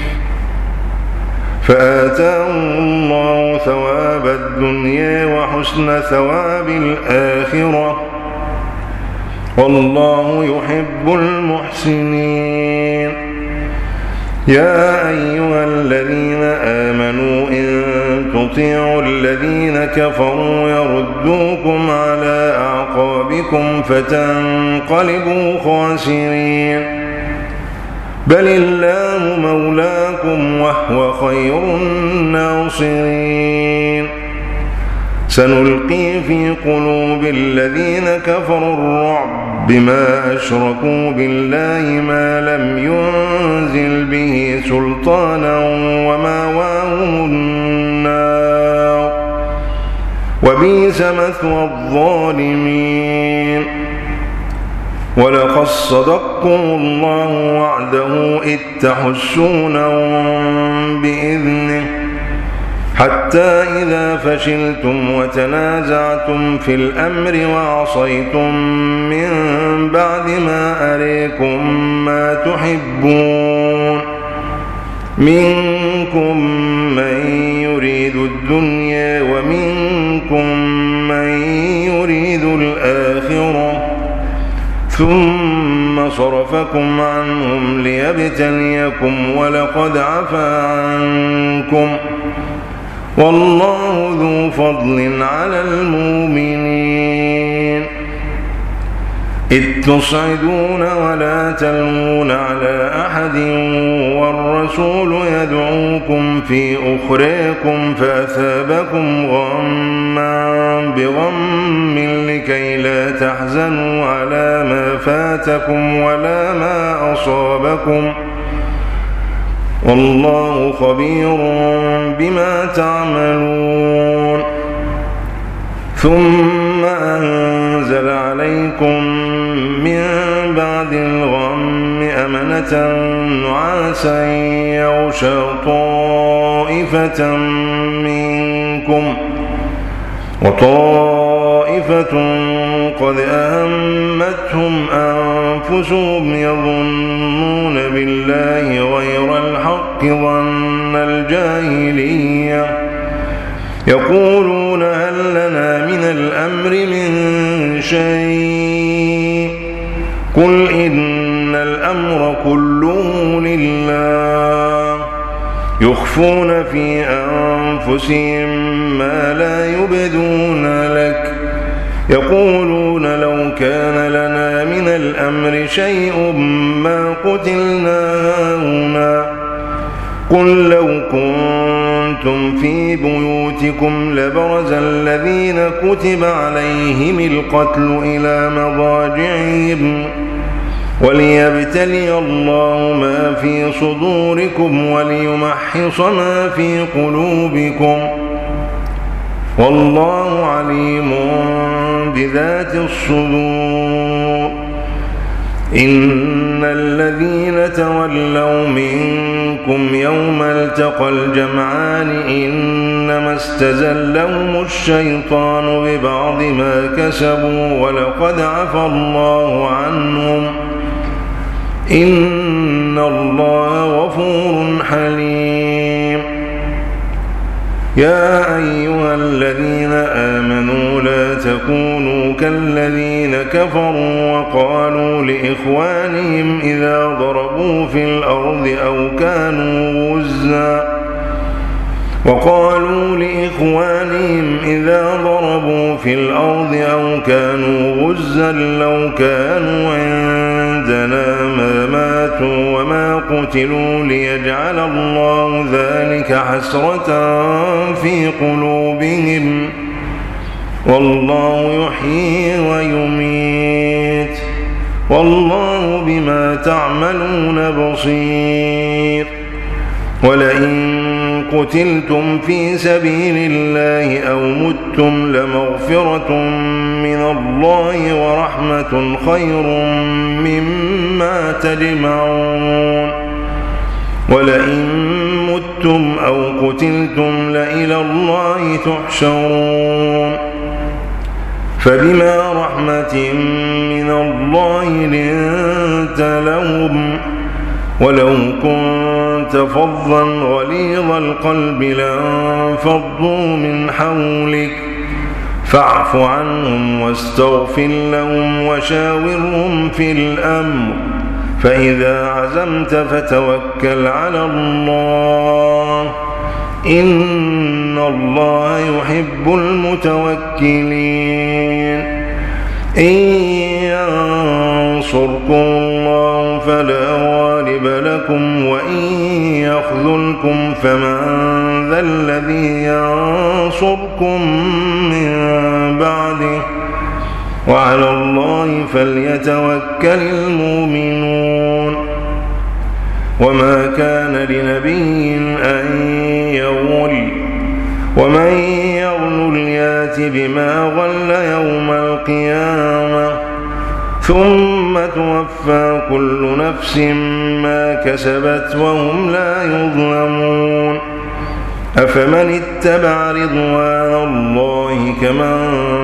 فآتاهم الله ثواب الدنيا وحسن ثواب الآخرة والله يحب المحسنين يا أيها الذين آمنوا إن تطيعوا الذين كفروا يردوكم على أعقابكم فتنقلبوا خاسرين بل الله مولاكم وهو خير الناصرين سنلقي في قلوب الذين كفروا الرعب بما أشركوا بالله ما لم ينزل به سلطانا ومأواهم النار وبئس مثوى الظالمين ولقد صدقكم الله وعده إذ تحسونهم بإذنه حتى إذا فشلتم وتنازعتم في الأمر وعصيتم من بعد ما أريكم ما تحبون منكم من يريد الدنيا ومنكم من يريد الآخرة ثم صرفكم عنهم ليبتليكم ولقد عفا عنكم والله ذو فضل على المؤمنين إذ تصعدون ولا تلوون على أحد والرسول يدعوكم في أخريكم فأثابكم غما بغم لكي لا تحزنوا على ما فاتكم ولا ما أصابكم والله خبير بما تعملون ثم أنزل عليكم من بعد الغم أمنة نعاسا يغشى طائفة منكم وطائفة قد أهمتهم أنفسهم يظنون بالله غير الحق ظن الجاهلية يقولون هل لنا من الأمر من شيء قل إن الأمر كله لله يخفون في أنفسهم ما لا يبدون لك يقولون لو كان لنا من الأمر شيء ما قتلنا هنا قل لو كنتم في بيوتكم لبرز الذين كتب عليهم القتل إلى مضاجعهم وليبتلي الله ما في صدوركم وليمحص ما في قلوبكم والله عليم بذات الصدور إن الذين تولوا منكم يوم التقى الجمعان إنما استزلهم الشيطان ببعض ما كسبوا ولقد عفى الله عنهم إن الله غفور حليم يا أيها الذين آمنوا لا تكونوا كالذين كفروا وقالوا لإخوانهم إذا ضربوا في الأرض أو كانوا غزا وقالوا لإخوانهم إذا ضربوا في الأرض أو كانوا غزا لو كانوا عندنا ما ماتوا وما قتلوا ليجعل الله ذلك حسرة في قلوبهم والله يحيي ويميت والله بما تعملون بصير ولئن قتلتم في سبيل الله أو متم لمغفرة من الله ورحمة خير مما تجمعون ولئن متم أو قتلتم لإلى الله تحشرون فبما رحمة من الله لنت لهم ولو كنت فظا غليظ القلب لانفضوا من حولك فاعف عنهم واستغفر لهم وشاورهم في الأمر فإذا عزمت فتوكل على الله إن الله يحب المتوكلين إن ينصركم الله فلا غالب لكم وإن يخذلكم فمن ذا الذي ينصركم من بعده وعلى الله فليتوكل المؤمنون وما كان لنبي أن يغل ومن يغل يات بما غل يوم القيامة ثم توفى كل نفس ما كسبت وهم لا يظلمون أفمن اتبع رضوان الله كمن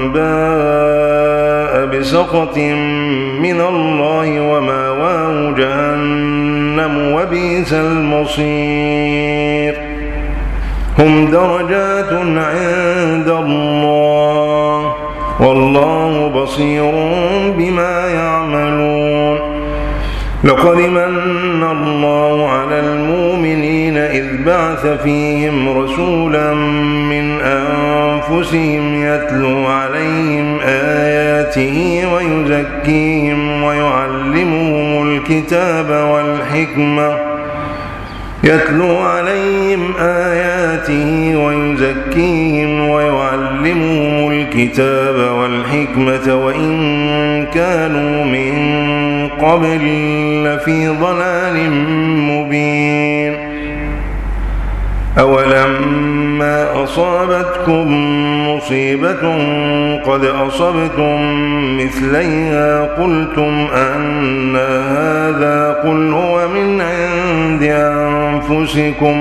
باء بسخط من الله ومأواه جهنم وبئس المصير هم درجات عند الله والله بصير بما يعملون لقد من الله على المؤمنين إذ بعث فيهم رسولا من أنفسهم يتلو عليهم آياته ويزكيهم ويعلمهم الكتاب والحكمة يتلو عليهم آياته ويزكيهم ويعلمهم الكتاب والحكمة وإن كانوا من قبل لفي ضلال مبين أولما أصابتكم مصيبة قد أصبتم مثليها قلتم أن هذا قل هو من عند أنفسكم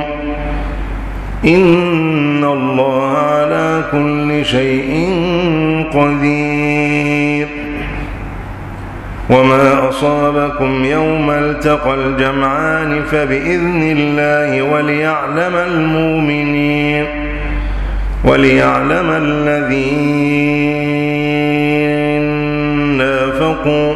إن الله على كل شيء قدير وما أصابكم يوم التقى الجمعان فبإذن الله وليعلم المؤمنين وليعلم الذين نافقوا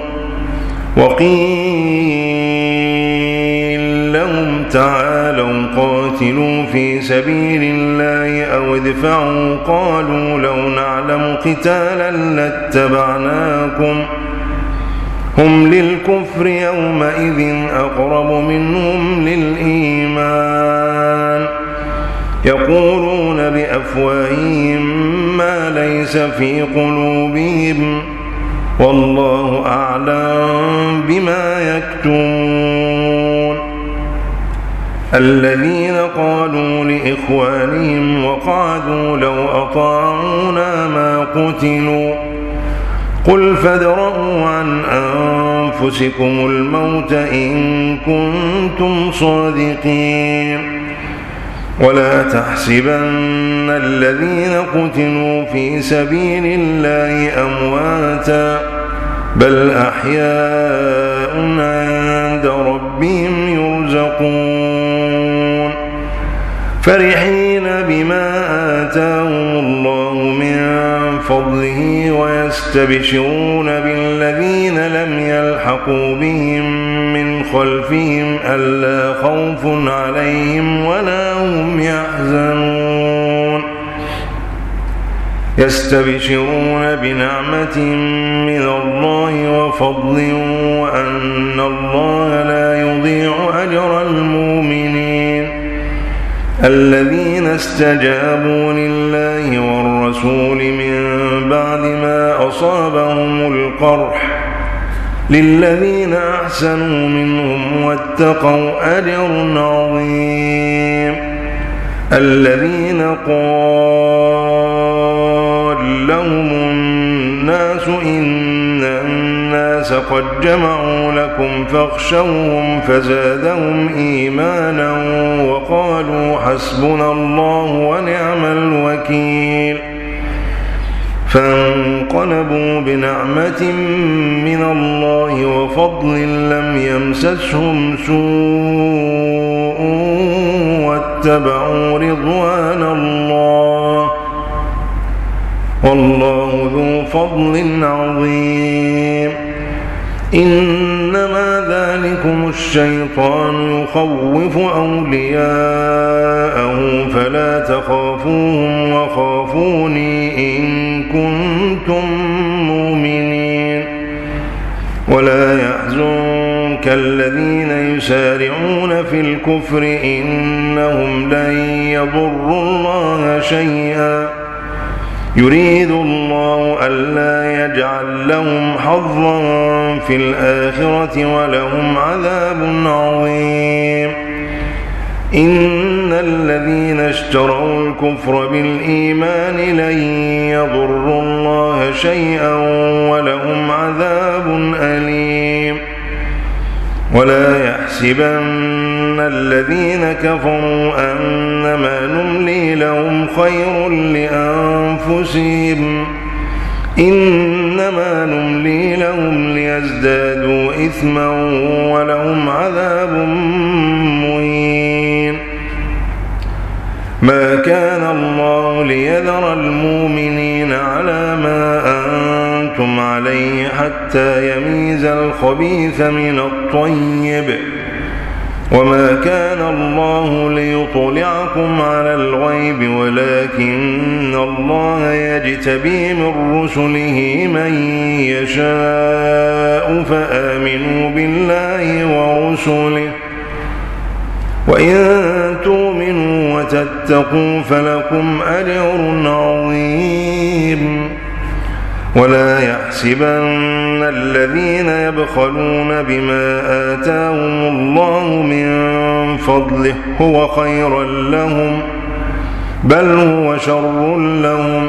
وقيل لهم تعالوا قاتلوا في سبيل الله أو ادفعوا قالوا لو نعلم قتالا لاتبعناكم هم للكفر يومئذ أقرب منهم للإيمان يقولون بأفواههم ما ليس في قلوبهم والله أعلم بما يكتمون الذين قالوا لإخوانهم وقعدوا لو أطاعونا ما قتلوا قل فادرءوا عن أنفسكم الموت إن كنتم صادقين ولا تحسبن الذين قتلوا في سبيل الله أمواتا بل أحياء عند ربهم يرزقون فرحين بما آتاهم الله من فضله ويستبشرون بالذين لم يلحقوا بهم من خلفهم ألا خوف عليهم ولا هم يحزنون يستبشرون بنعمة من الله وفضل وأن الله لا يضيع أجر المؤمنين الذين استجابوا لله والرسول من بعد ما أصابهم القرح للذين أحسنوا منهم واتقوا أجر عظيم الذين قال لهم الناس إن الناس قد جمعوا لكم فاخشوهم فزادهم إيمانا وقالوا حسبنا الله ونعم الوكيل فانقلبوا بنعمة من الله وفضل لم يمسسهم سوء واتبعوا رضوان الله والله ذو فضل عظيم إنما ذلكم الشيطان يخوف أولياءه فلا تخافوهم وخافوني إن كنتم مؤمنين ولا يحزنك الذين يسارعون في الكفر إنهم لن يضروا الله شيئا يريد الله ألا يجعل لهم حظا في الآخرة ولهم عذاب عظيم إن الذين اشتروا الكفر بالإيمان لن يضروا الله شيئا ولهم عذاب أليم ولا يحسبن الذين كفروا أنما نملي لهم خير لأنفسهم إنما نملي لهم ليزدادوا إثما ولهم عذاب مهين ما كان الله ليذر المؤمنين على ما أنتم عليه حتى يميز الخبيث من الطيب وما كان الله ليطلعكم على الغيب ولكن الله يجتبي من رسله من يشاء فآمنوا بالله ورسله وإن تؤمنوا وتتقوا فلكم أجر عظيم ولا يحسبن الذين يبخلون بما آتاهم الله من فضله هو خيرا لهم بل هو شر لهم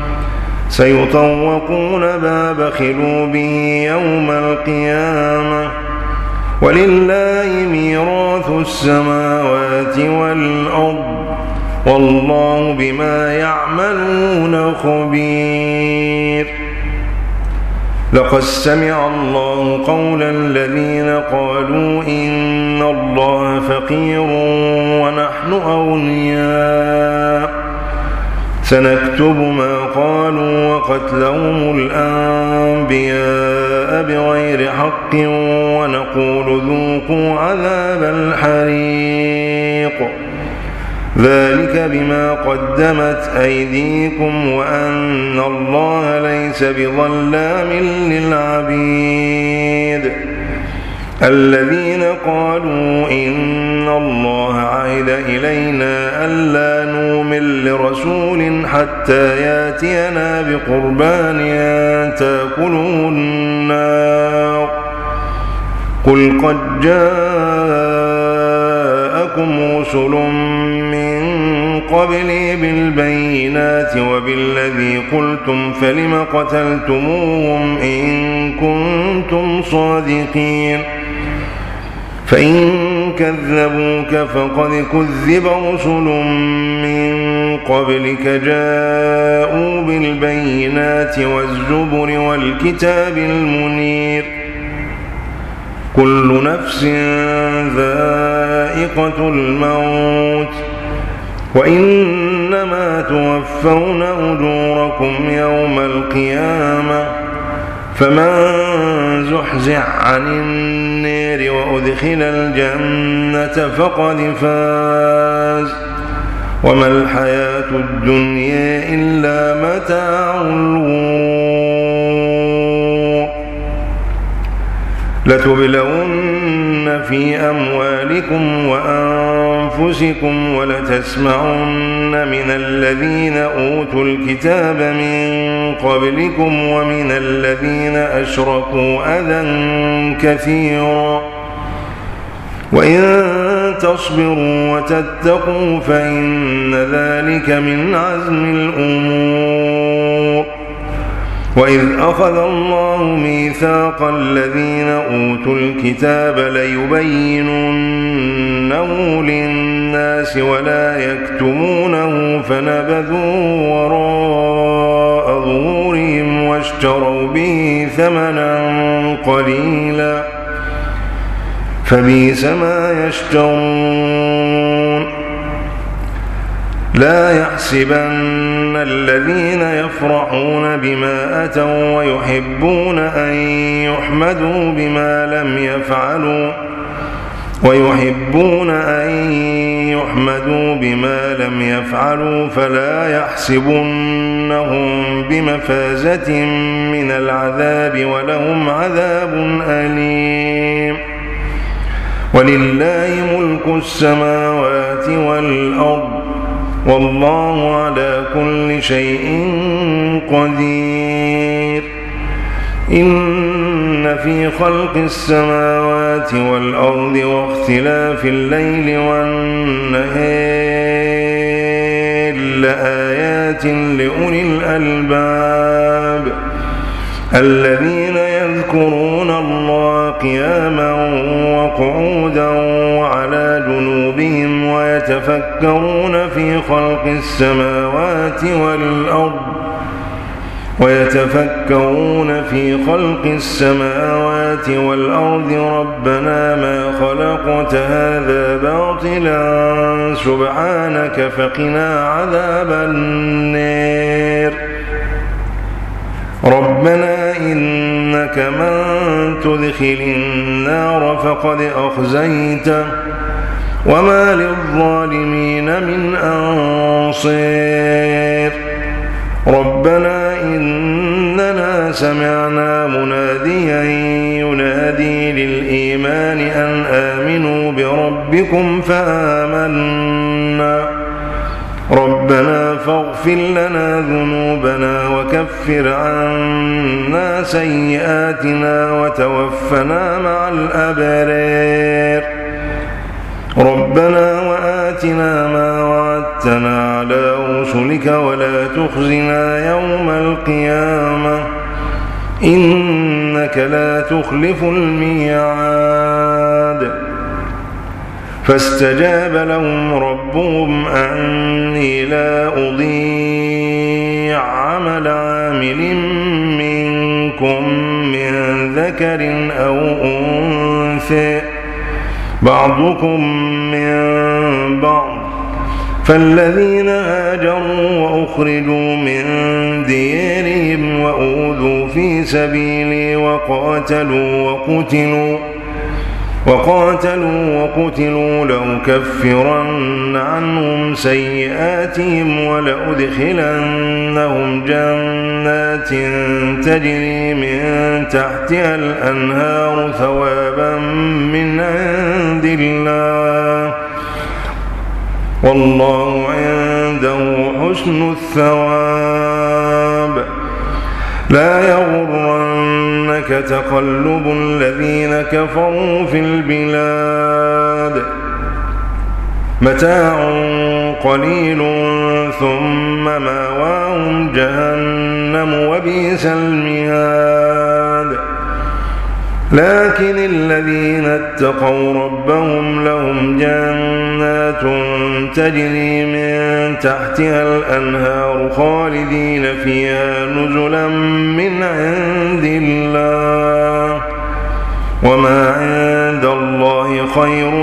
سيطوقون ما بخلوا به يوم القيامة ولله ميراث السماوات والأرض والله بما يعملون خبير. لقد سمع الله قول الذين قالوا إن الله فقير ونحن أغنياء سنكتب ما قالوا وقتلهم الأنبياء بغير حق ونقول ذوقوا عذاب الحريق ذلك بما قدمت أيديكم وأن الله ليس بظلام للعبيد. الذين قالوا إن الله عهد إلينا ألا نؤمن لرسول حتى يأتينا بقربان تأكله النار قل قد جاءكم رسل من قبلي بالبينات وبالذي قلتم فلم قتلتموهم إن كنتم صادقين فإن كذبوك فقد كذب رسل من قبلك جاءوا بالبينات والزبر والكتاب المنير كل نفس ذائقة الموت وإنما توفون أجوركم يوم القيامة فمن زحزح عن النار وأدخل الجنة فقد فاز وما الحياة الدنيا إلا متاع الغرور. لتبلون في أموالكم وأنفسكم ولتسمعن من الذين أوتوا الكتاب من قبلكم ومن الذين أشركوا أذى كثيرا وإن تصبروا وتتقوا فإن ذلك من عزم الأمور. وإذ أخذ الله ميثاق الذين أوتوا الكتاب ليبيننه للناس ولا يكتمونه فنبذوه وراء ظهورهم واشتروا به ثمنا قليلا فبئس ما يشترون. لا يحسبن الذين يفرحون بما أتوا ويحبون أن يحمدوا بما لم يفعلوا ويحبون أن يحمدوا بما لم يفعلوا فلا يحسبنهم بمفازة من العذاب ولهم عذاب أليم. ولله ملك السماوات والأرض والله على كل شيء قدير. إن في خلق السماوات والأرض واختلاف الليل والنهار لآيات لأولي الألباب الذين يذكرون الله قياما وقعودا وعلى جنوبهم ويتفكرون في خلق السماوات والأرض ويتفكرون في خلق السماوات والأرض ربنا ما خلقت هذا باطلا سبحانك فقنا عذاب النار. ربنا إنك من تدخل النار فقد أخزيته وما للظالمين من أنصير. ربنا إننا سمعنا مناديا ينادي للإيمان أن آمنوا بربكم فآمنا ربنا فاغفر لنا ذنوبنا وكفر عنا سيئاتنا وتوفنا مع الأبرار ربنا وآتنا ما وعدتنا على رسلك ولا تخزنا يوم القيامة إنك لا تخلف الميعاد فاستجاب لهم ربهم أني لا أضيع عمل عامل منكم من ذكر أو أنثى بعضكم من بعض فالذين هاجروا وأخرجوا من ديارهم وأوذوا في سبيلي وقاتلوا وقتلوا وقاتلوا وقتلوا لأكفرن عنهم سيئاتهم ولأدخلنهم جنات تجري من تحتها الأنهار ثوابا من عند الله والله عنده حسن الثواب لا يغرنك تقلب الذين كفروا في البلاد متاع قليل ثم مأواهم جهنم وبئس المهاد لكن الذين اتقوا ربهم لهم جنات تجري من تحتها الأنهار خالدين فيها نزلا من عند الله وما عند الله خير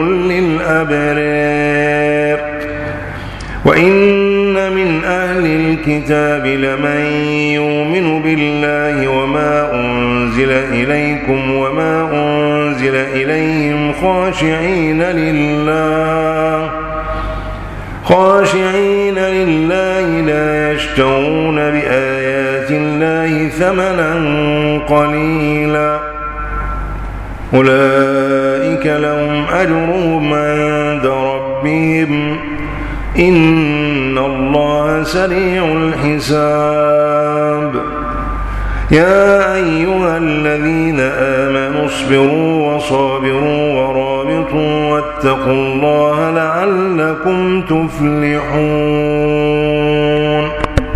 للأبرار وإن من أهل الكتاب لمن يؤمن بالله وما أنزل إليكم وما أنزل إليهم خاشعين لله خاشعين لله لا يشترون بآيات الله ثمنا قليلا أولئك لهم أجرهم عند ربهم إن الله سريع الحساب يا أيها الذين آمنوا اصبروا وصابروا ورابطوا واتقوا الله لعلكم تفلحون